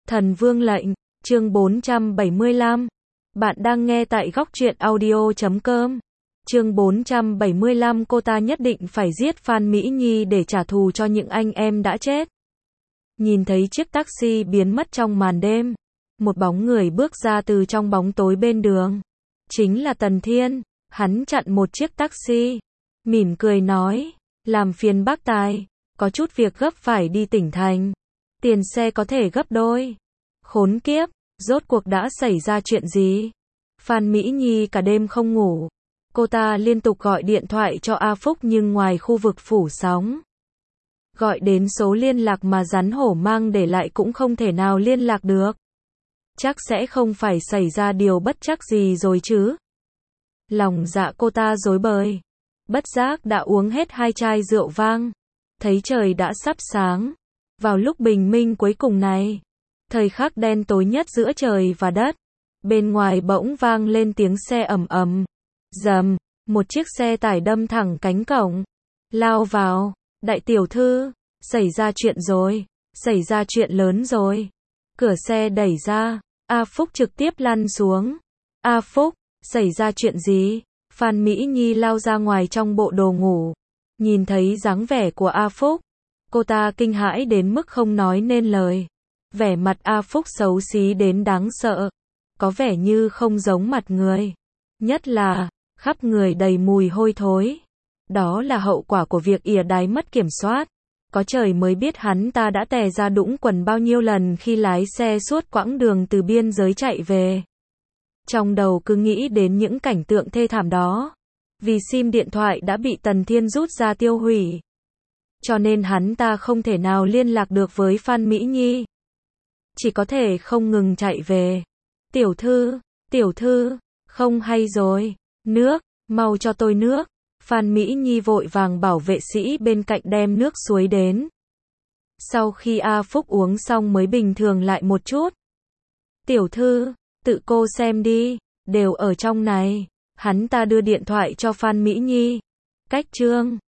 Thần Vương lệnh, chương 475. Bạn đang nghe tại góc truyện audio.com. Chương 475, cô ta nhất định phải giết Phan Mỹ Nhi để trả thù cho những anh em đã chết. Nhìn thấy chiếc taxi biến mất trong màn đêm, một bóng người bước ra từ trong bóng tối bên đường. Chính là Tần Thiên, hắn chặn một chiếc taxi, mỉm cười nói, làm phiền bác tài, có chút việc gấp phải đi tỉnh thành. Tiền xe có thể gấp đôi. Khốn kiếp, rốt cuộc đã xảy ra chuyện gì? Phan Mỹ Nhi cả đêm không ngủ. Cô ta liên tục gọi điện thoại cho A Phúc nhưng ngoài khu vực phủ sóng. Gọi đến số liên lạc mà rắn hổ mang để lại cũng không thể nào liên lạc được. Chắc sẽ không phải xảy ra điều bất trắc gì rồi chứ. Lòng dạ cô ta rối bời. Bất giác đã uống hết 2 chai rượu vang. Thấy trời đã sắp sáng. Vào lúc bình minh cuối cùng này, thời khắc đen tối nhất giữa trời và đất, bên ngoài bỗng vang lên tiếng xe ầm ầm. Rầm, một chiếc xe tải đâm thẳng cánh cổng, lao vào. Đại tiểu thư, xảy ra chuyện rồi, xảy ra chuyện lớn rồi. Cửa xe đẩy ra, A Phúc trực tiếp lăn xuống. A Phúc, xảy ra chuyện gì? Phan Mỹ Nhi lao ra ngoài trong bộ đồ ngủ. Nhìn thấy dáng vẻ của A Phúc, cô ta kinh hãi đến mức không nói nên lời. Vẻ mặt A Phúc xấu xí đến đáng sợ, có vẻ như không giống mặt người. Nhất là, khắp người đầy mùi hôi thối. Đó là hậu quả của việc ỉa đáy mất kiểm soát. Có trời mới biết hắn ta đã tè ra đũng quần bao nhiêu lần khi lái xe suốt quãng đường từ biên giới chạy về. Trong đầu cứ nghĩ đến những cảnh tượng thê thảm đó. Vì sim điện thoại đã bị Tần Thiên rút ra tiêu hủy, cho nên hắn ta không thể nào liên lạc được với Phan Mỹ Nhi. Chỉ có thể không ngừng chạy về. Tiểu thư, không hay rồi. Nước, mau cho tôi nước. Phan Mỹ Nhi vội vàng bảo vệ sĩ bên cạnh đem nước suối đến. Sau khi A Phúc uống xong mới bình thường lại một chút. Tiểu thư, tự cô xem đi, đều ở trong này. Hắn ta đưa điện thoại cho Phan Mỹ Nhi. Cách chương